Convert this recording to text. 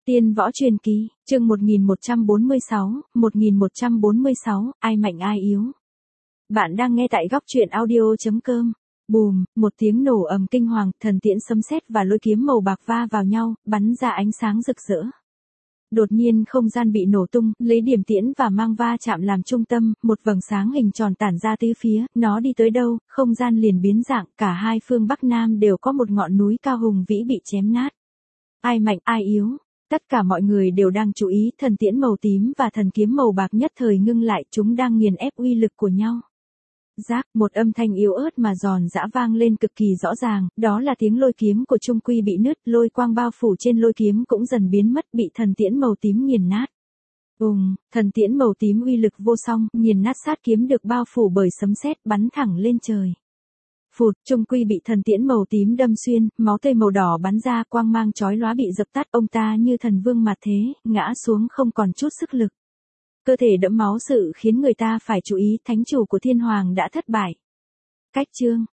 Tiên võ truyền kỳ, chương 1146, ai mạnh ai yếu. Bạn đang nghe tại góc truyện audio.com. Bùm, một tiếng nổ ầm kinh hoàng, thần tiễn sấm sét và lôi kiếm màu bạc va vào nhau, bắn ra ánh sáng rực rỡ. Đột nhiên không gian bị nổ tung, lấy điểm tiễn và mang va chạm làm trung tâm, một vầng sáng hình tròn tản ra tứ phía, nó đi tới đâu, không gian liền biến dạng, cả hai phương Bắc Nam đều có một ngọn núi cao hùng vĩ bị chém nát. Ai mạnh ai yếu? Tất cả mọi người đều đang chú ý, thần tiễn màu tím và thần kiếm màu bạc nhất thời ngưng lại, chúng đang nghiền ép uy lực của nhau. Rác, một âm thanh yếu ớt mà giòn giã vang lên cực kỳ rõ ràng, đó là tiếng lôi kiếm của Trung Quy bị nứt, lôi quang bao phủ trên lôi kiếm cũng dần biến mất, bị thần tiễn màu tím nghiền nát. Thần tiễn màu tím uy lực vô song, nghiền nát sát kiếm được bao phủ bởi sấm sét bắn thẳng lên trời. Phụt, Trung Quy bị thần tiễn màu tím đâm xuyên, máu tươi màu đỏ bắn ra, quang mang chói lóa bị dập tắt, ông ta như thần vương mà thế, ngã xuống không còn chút sức lực. Cơ thể đẫm máu sự khiến người ta phải chú ý, thánh chủ của Thiên Hoàng đã thất bại. Cách chương